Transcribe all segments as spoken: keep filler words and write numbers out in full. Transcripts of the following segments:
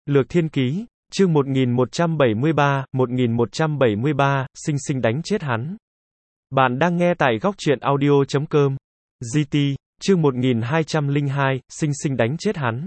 Lược Thiên Ký, chương một nghìn một trăm bảy mươi ba, một nghìn một trăm bảy mươi ba, sinh sinh đánh chết hắn. Bạn đang nghe tại góc truyện audio chấm com. giê tê, chương một nghìn hai trăm lẻ hai, sinh sinh đánh chết hắn.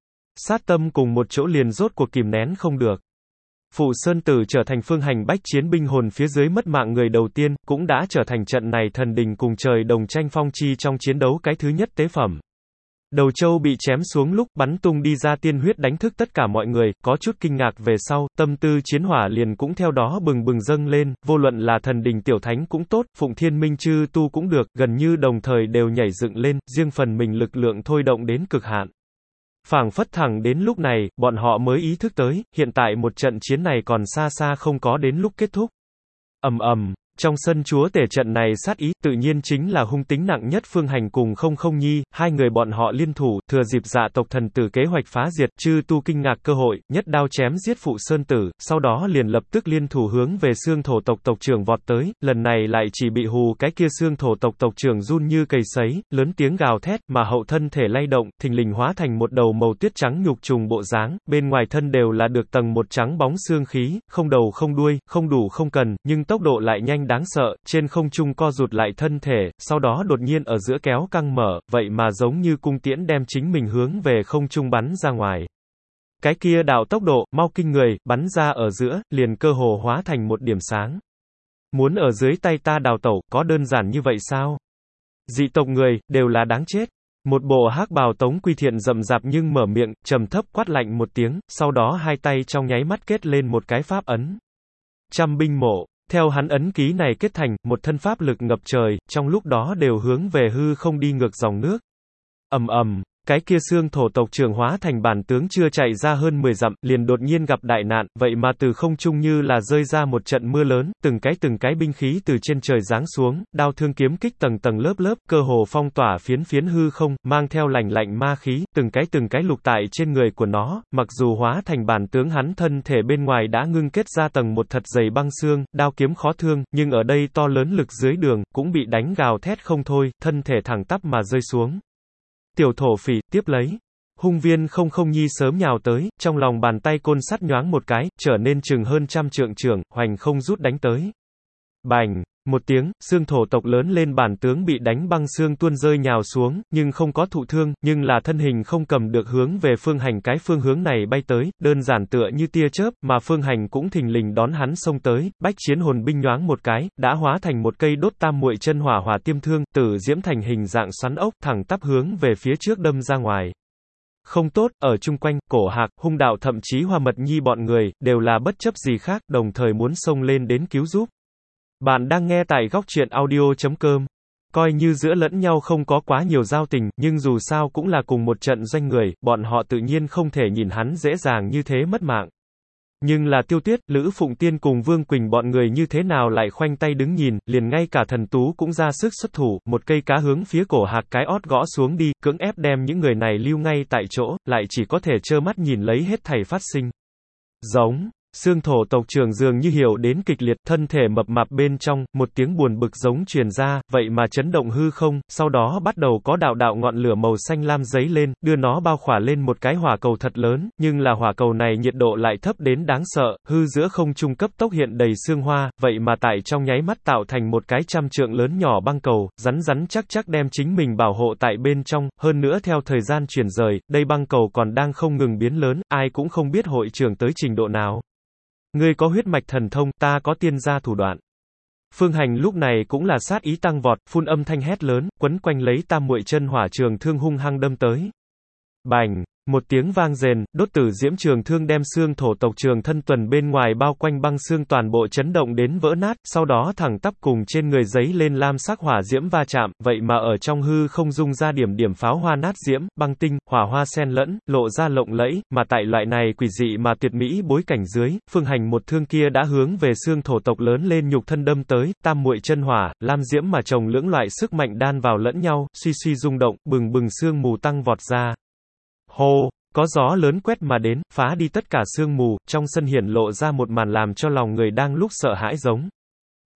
Sát tâm cùng một chỗ liền rốt cuộc kìm nén không được. Phụ Sơn Tử trở thành phương hành bách chiến binh hồn phía dưới mất mạng người đầu tiên, cũng đã trở thành trận này thần đình cùng trời đồng tranh phong chi trong chiến đấu cái thứ nhất tế phẩm. Đầu châu bị chém xuống lúc bắn tung đi ra tiên huyết đánh thức tất cả mọi người, có chút kinh ngạc về sau, tâm tư chiến hỏa liền cũng theo đó bừng bừng dâng lên, vô luận là thần đình tiểu thánh cũng tốt, phụng thiên minh chư tu cũng được, gần như đồng thời đều nhảy dựng lên, riêng phần mình lực lượng thôi động đến cực hạn. Phảng phất thẳng đến lúc này, bọn họ mới ý thức tới, hiện tại một trận chiến này còn xa xa không có đến lúc kết thúc. Ầm ầm. Trong sân chúa tể trận này sát ý, tự nhiên chính là hung tính nặng nhất Phương Hành cùng Không Không Nhi, hai người bọn họ liên thủ, thừa dịp dạ tộc thần tử kế hoạch phá diệt, chư tu kinh ngạc cơ hội, nhất đao chém giết Phụ Sơn Tử, sau đó liền lập tức liên thủ hướng về xương thổ tộc tộc trưởng vọt tới, lần này lại chỉ bị hù cái kia xương thổ tộc tộc trưởng run như cầy sấy, lớn tiếng gào thét, mà hậu thân thể lay động, thình lình hóa thành một đầu màu tuyết trắng nhục trùng bộ dáng, bên ngoài thân đều là được tầng một trắng bóng xương khí, không đầu không đuôi, không đủ không cần, nhưng tốc độ lại nhanh đáng sợ, trên không trung co rụt lại thân thể, sau đó đột nhiên ở giữa kéo căng mở, vậy mà giống như cung tiễn đem chính mình hướng về không trung bắn ra ngoài. Cái kia đạo tốc độ, mau kinh người, bắn ra ở giữa, liền cơ hồ hóa thành một điểm sáng. Muốn ở dưới tay ta đào tẩu, có đơn giản như vậy sao? Dị tộc người, đều là đáng chết. Một bộ hắc bào Tống Quy Thiện rậm rạp nhưng mở miệng, trầm thấp quát lạnh một tiếng, sau đó hai tay trong nháy mắt kết lên một cái pháp ấn. Trăm binh mộ. Theo hắn ấn ký này kết thành, một thân pháp lực ngập trời, trong lúc đó đều hướng về hư không đi ngược dòng nước. Ầm ầm, cái kia xương thổ tộc trưởng hóa thành bản tướng chưa chạy ra hơn mười dặm, liền đột nhiên gặp đại nạn, vậy mà từ không trung như là rơi ra một trận mưa lớn, từng cái từng cái binh khí từ trên trời giáng xuống, đao thương kiếm kích tầng tầng lớp lớp, cơ hồ phong tỏa phiến phiến hư không, mang theo lạnh lạnh ma khí, từng cái từng cái lục tại trên người của nó, mặc dù hóa thành bản tướng hắn thân thể bên ngoài đã ngưng kết ra tầng một thật dày băng xương, đao kiếm khó thương, nhưng ở đây to lớn lực dưới đường, cũng bị đánh gào thét không thôi, thân thể thẳng tắp mà rơi xuống. Tiểu thổ phỉ, tiếp lấy. Hung viên Không Không Nhi sớm nhào tới, trong lòng bàn tay côn sắt nhoáng một cái, trở nên chừng hơn trăm trượng trường, hoành không rút đánh tới. Bành! Một tiếng, xương thổ tộc lớn lên bản tướng bị đánh băng xương tuôn rơi nhào xuống, nhưng không có thụ thương, nhưng là thân hình không cầm được hướng về Phương Hành cái phương hướng này bay tới, đơn giản tựa như tia chớp, mà Phương Hành cũng thình lình đón hắn xông tới, bách chiến hồn binh nhoáng một cái, đã hóa thành một cây đốt tam muội chân hỏa hỏa tiêm thương, tử diễm thành hình dạng xoắn ốc, thẳng tắp hướng về phía trước đâm ra ngoài. Không tốt, ở chung quanh, Cổ Hạc, Hung Đạo thậm chí Hoa Mật Nhi bọn người, đều là bất chấp gì khác, đồng thời muốn xông lên đến cứu giúp. Bạn đang nghe tại góc truyện audio chấm com. Coi như giữa lẫn nhau không có quá nhiều giao tình, nhưng dù sao cũng là cùng một trận doanh người, bọn họ tự nhiên không thể nhìn hắn dễ dàng như thế mất mạng. Nhưng là Tiêu Tuyết, Lữ Phụng Tiên cùng Vương Quỳnh bọn người như thế nào lại khoanh tay đứng nhìn, liền ngay cả thần tú cũng ra sức xuất thủ, một cây cá hướng phía Cổ Hạc cái ót gõ xuống đi, cưỡng ép đem những người này lưu ngay tại chỗ, lại chỉ có thể trơ mắt nhìn lấy hết thảy phát sinh. Giống. Xương thổ tộc trưởng dường như hiểu đến kịch liệt, thân thể mập mạp bên trong, một tiếng buồn bực giống truyền ra, vậy mà chấn động hư không, sau đó bắt đầu có đạo đạo ngọn lửa màu xanh lam giấy lên, đưa nó bao khỏa lên một cái hỏa cầu thật lớn, nhưng là hỏa cầu này nhiệt độ lại thấp đến đáng sợ, hư giữa không trung cấp tốc hiện đầy sương hoa, vậy mà tại trong nháy mắt tạo thành một cái trăm trượng lớn nhỏ băng cầu, rắn rắn chắc chắc đem chính mình bảo hộ tại bên trong, hơn nữa theo thời gian chuyển rời, đây băng cầu còn đang không ngừng biến lớn, ai cũng không biết hội trưởng tới trình độ nào. Ngươi có huyết mạch thần thông, ta có tiên gia thủ đoạn. Phương Hành lúc này cũng là sát ý tăng vọt, phun âm thanh hét lớn, quấn quanh lấy tam muội chân hỏa trường thương hung hăng đâm tới. Bành! Một tiếng vang rền, đốt tử diễm trường thương đem xương thổ tộc trường thân tuần bên ngoài bao quanh băng xương toàn bộ chấn động đến vỡ nát, sau đó thẳng tắp cùng trên người giấy lên lam sắc hỏa diễm va chạm, vậy mà ở trong hư không dung ra điểm điểm pháo hoa nát diễm, băng tinh, hỏa hoa xen lẫn, lộ ra lộng lẫy, mà tại loại này quỷ dị mà tuyệt mỹ bối cảnh dưới, Phương Hành một thương kia đã hướng về xương thổ tộc lớn lên nhục thân đâm tới, tam muội chân hỏa, lam diễm mà chồng lưỡng loại sức mạnh đan vào lẫn nhau, suy suy rung động, bừng bừng sương mù tăng vọt ra. Hô, có gió lớn quét mà đến, phá đi tất cả sương mù, trong sân hiển lộ ra một màn làm cho lòng người đang lúc sợ hãi giống.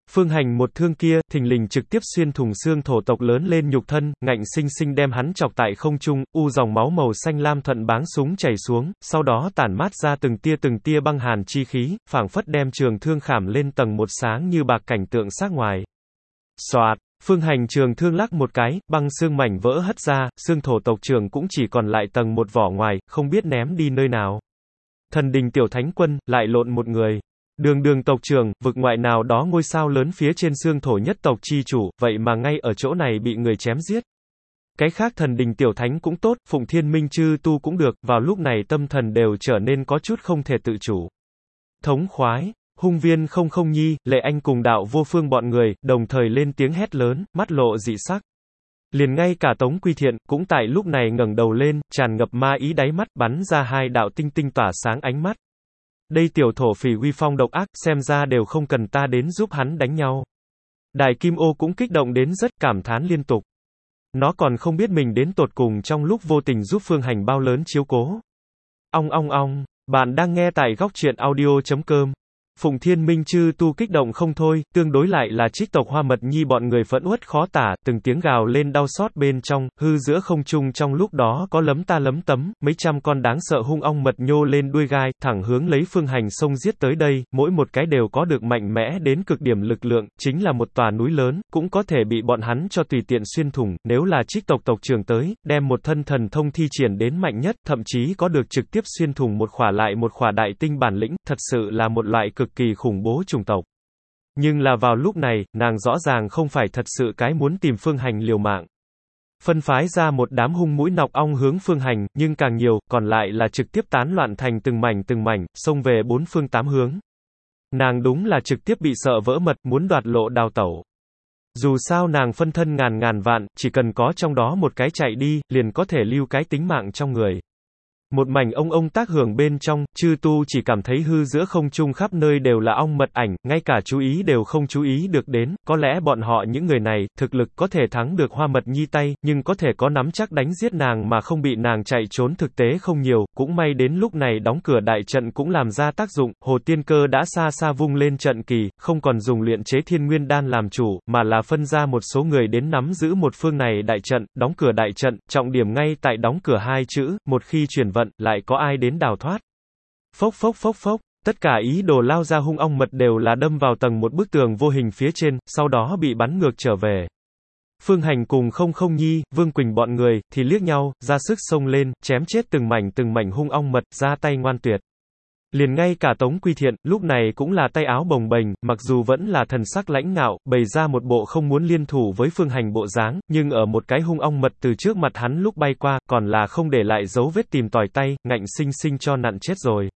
Phương Hành một thương kia, thình lình trực tiếp xuyên thủng xương thổ tộc lớn lên nhục thân, ngạnh sinh sinh đem hắn chọc tại không trung, u dòng máu màu xanh lam thuận báng súng chảy xuống, sau đó tản mát ra từng tia từng tia băng hàn chi khí, phảng phất đem trường thương khảm lên tầng một sáng như bạc cảnh tượng sắc ngoài. Soạt, Phương Hành trường thương lắc một cái, băng xương mảnh vỡ hất ra, xương thổ tộc trường cũng chỉ còn lại tầng một vỏ ngoài, không biết ném đi nơi nào. Thần đình tiểu thánh quân, lại lộn một người. Đường đường tộc trưởng, vực ngoại nào đó ngôi sao lớn phía trên xương thổ nhất tộc chi chủ, vậy mà ngay ở chỗ này bị người chém giết. Cái khác thần đình tiểu thánh cũng tốt, Phụng Thiên Minh Chư Tu cũng được, vào lúc này tâm thần đều trở nên có chút không thể tự chủ. Thống khoái, Hung Viên không không nhi, Lệ Anh cùng đạo vô phương bọn người, đồng thời lên tiếng hét lớn, mắt lộ dị sắc. Liền ngay cả Tống Quy Thiện, cũng tại lúc này ngẩng đầu lên, tràn ngập ma ý đáy mắt, bắn ra hai đạo tinh tinh tỏa sáng ánh mắt. Đây tiểu thổ phỉ uy phong độc ác, xem ra đều không cần ta đến giúp hắn đánh nhau. Đài Kim Ô cũng kích động đến rất cảm thán liên tục. Nó còn không biết mình đến tột cùng trong lúc vô tình giúp Phương Hành bao lớn chiếu cố. Ong ong ong, bạn đang nghe tại góc truyện audio chấm com. Phụng Thiên Minh Chư Tu kích động không thôi, tương đối lại là trích tộc Hoa Mật Nhi bọn người phẫn uất khó tả, từng tiếng gào lên đau xót bên trong, hư giữa không trung trong lúc đó có lấm ta lấm tấm, mấy trăm con đáng sợ hung ong mật nhô lên đuôi gai, thẳng hướng lấy Phương Hành xông giết tới đây, mỗi một cái đều có được mạnh mẽ đến cực điểm lực lượng, chính là một tòa núi lớn, cũng có thể bị bọn hắn cho tùy tiện xuyên thủng, nếu là trích tộc tộc trưởng tới, đem một thân thần thông thi triển đến mạnh nhất, thậm chí có được trực tiếp xuyên thủng một khỏa lại một khỏa đại tinh bản lĩnh, thật sự là một loại cực kỳ khủng bố chủng tộc. Nhưng là vào lúc này, nàng rõ ràng không phải thật sự cái muốn tìm Phương Hành liều mạng. Phân phái ra một đám hung mũi nọc ong hướng Phương Hành, nhưng càng nhiều, còn lại là trực tiếp tán loạn thành từng mảnh từng mảnh, xông về bốn phương tám hướng. Nàng đúng là trực tiếp bị sợ vỡ mật, muốn đoạt lộ đào tẩu. Dù sao nàng phân thân ngàn ngàn vạn, chỉ cần có trong đó một cái chạy đi, liền có thể lưu cái tính mạng trong người. Một mảnh ông ông tác hưởng bên trong, Chư Tu chỉ cảm thấy hư giữa không trung khắp nơi đều là ong mật ảnh, ngay cả chú ý đều không chú ý được đến, có lẽ bọn họ những người này, thực lực có thể thắng được Hoa Mật Nhi tay, nhưng có thể có nắm chắc đánh giết nàng mà không bị nàng chạy trốn thực tế không nhiều, cũng may đến lúc này đóng cửa đại trận cũng làm ra tác dụng, Hồ Tiên Cơ đã xa xa vung lên trận kỳ, không còn dùng luyện chế thiên nguyên đan làm chủ, mà là phân ra một số người đến nắm giữ một phương này đại trận, đóng cửa đại trận, trọng điểm ngay tại đóng cửa hai chữ, một khi chuyển vận, lại có ai đến đào thoát. Phốc phốc phốc phốc, tất cả ý đồ lao ra hung ong mật đều là đâm vào tầng một bức tường vô hình phía trên, sau đó bị bắn ngược trở về. Phương Hành cùng không không nhi, Vương Quỳnh bọn người, thì liếc nhau, ra sức xông lên, chém chết từng mảnh từng mảnh hung ong mật, ra tay ngoan tuyệt. Liền ngay cả Tống Quy Thiện, lúc này cũng là tay áo bồng bềnh, mặc dù vẫn là thần sắc lãnh ngạo, bày ra một bộ không muốn liên thủ với Phương Hành bộ dáng, nhưng ở một cái hung ong mật từ trước mặt hắn lúc bay qua, còn là không để lại dấu vết tìm tòi tay, ngạnh sinh sinh cho nặn chết rồi.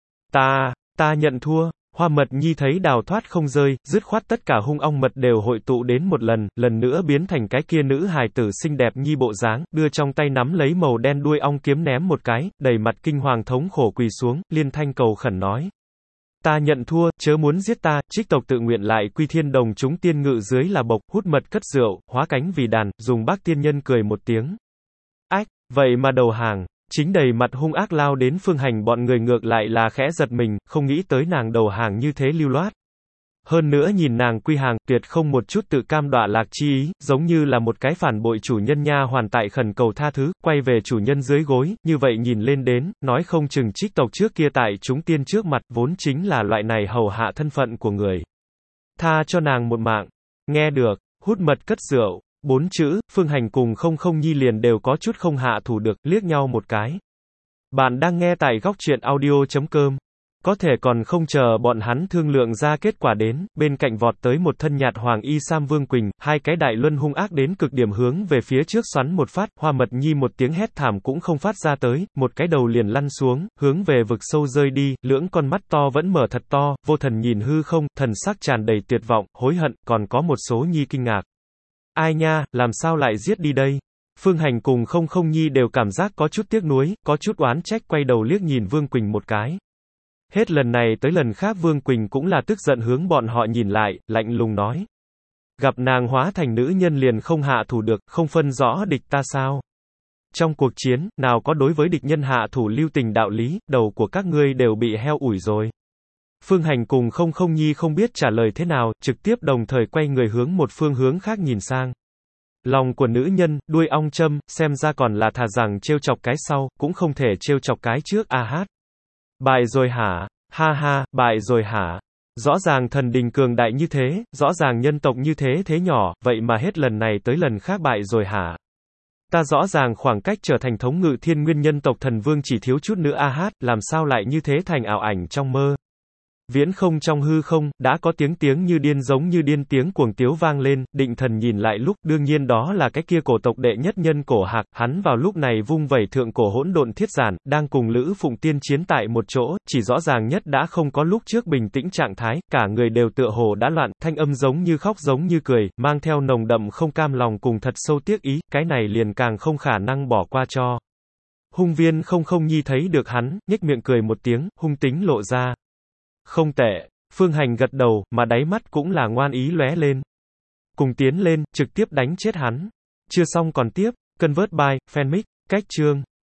Ta, ta nhận thua. Hoa Mật Nhi thấy đào thoát không rơi, dứt khoát tất cả hung ong mật đều hội tụ đến một lần, lần nữa biến thành cái kia nữ hài tử xinh đẹp nhi bộ dáng, đưa trong tay nắm lấy màu đen đuôi ong kiếm ném một cái, đầy mặt kinh hoàng thống khổ quỳ xuống, liên thanh cầu khẩn nói. Ta nhận thua, chớ muốn giết ta, trích tộc tự nguyện lại quy thiên đồng chúng tiên ngự dưới là bộc, hút mật cất rượu, hóa cánh vì đàn, dùng bác tiên nhân cười một tiếng. Ách, vậy mà đầu hàng. Chính đầy mặt hung ác lao đến Phương Hành bọn người ngược lại là khẽ giật mình, không nghĩ tới nàng đầu hàng như thế lưu loát. Hơn nữa nhìn nàng quy hàng, tuyệt không một chút tự cam đọa lạc chi ý, giống như là một cái phản bội chủ nhân nha hoàn tại khẩn cầu tha thứ, quay về chủ nhân dưới gối, như vậy nhìn lên đến, nói không chừng trích tộc trước kia tại chúng tiên trước mặt, vốn chính là loại này hầu hạ thân phận của người. Tha cho nàng một mạng. Nghe được, hút mật cất rượu. Bốn chữ, Phương Hành cùng không không nhi liền đều có chút không hạ thủ được, liếc nhau một cái. Bạn đang nghe tại góc truyện audio chấm com. Có thể còn không chờ bọn hắn thương lượng ra kết quả đến, bên cạnh vọt tới một thân nhạt hoàng y sam Vương Quỳnh, hai cái đại luân hung ác đến cực điểm hướng về phía trước xoắn một phát, Hoa Mật Nhi một tiếng hét thảm cũng không phát ra tới, một cái đầu liền lăn xuống, hướng về vực sâu rơi đi, lưỡng con mắt to vẫn mở thật to, vô thần nhìn hư không, thần sắc tràn đầy tuyệt vọng, hối hận, còn có một số nhi kinh ngạc. Ai nha, làm sao lại giết đi đây? Phương Hành cùng không không nhi đều cảm giác có chút tiếc nuối, có chút oán trách quay đầu liếc nhìn Vương Quỳnh một cái. Hết lần này tới lần khác Vương Quỳnh cũng là tức giận hướng bọn họ nhìn lại, lạnh lùng nói. Gặp nàng hóa thành nữ nhân liền không hạ thủ được, không phân rõ địch ta sao? Trong cuộc chiến, nào có đối với địch nhân hạ thủ lưu tình đạo lý, đầu của các ngươi đều bị heo ủi rồi. Phương Hành cùng không không nhi không biết trả lời thế nào, trực tiếp đồng thời quay người hướng một phương hướng khác nhìn sang. Lòng của nữ nhân, đuôi ong châm, xem ra còn là thà rằng trêu chọc cái sau, cũng không thể trêu chọc cái trước a hát. Bại rồi hả? Ha ha, bại rồi hả? Rõ ràng thần đình cường đại như thế, rõ ràng nhân tộc như thế thế nhỏ, vậy mà hết lần này tới lần khác bại rồi hả? Ta rõ ràng khoảng cách trở thành thống ngự thiên nguyên nhân tộc thần vương chỉ thiếu chút nữa a hát, làm sao lại như thế thành ảo ảnh trong mơ? Viễn không trong hư không, đã có tiếng tiếng như điên giống như điên tiếng cuồng tiếu vang lên, định thần nhìn lại lúc, đương nhiên đó là cái kia cổ tộc đệ nhất nhân cổ hạc, hắn vào lúc này vung vẩy thượng cổ hỗn độn thiết giản, đang cùng Lữ Phụng Tiên chiến tại một chỗ, chỉ rõ ràng nhất đã không có lúc trước bình tĩnh trạng thái, cả người đều tựa hồ đã loạn, thanh âm giống như khóc giống như cười, mang theo nồng đậm không cam lòng cùng thật sâu tiếc ý, cái này liền càng không khả năng bỏ qua cho. Hung viên không không nhi thấy được hắn, nhếch miệng cười một tiếng, hung tính lộ ra. Không tệ, Phương Hành gật đầu, mà đáy mắt cũng là ngoan ý lóe lên. Cùng tiến lên, trực tiếp đánh chết hắn. Chưa xong còn tiếp, Convert by, Fanmic, cách chương.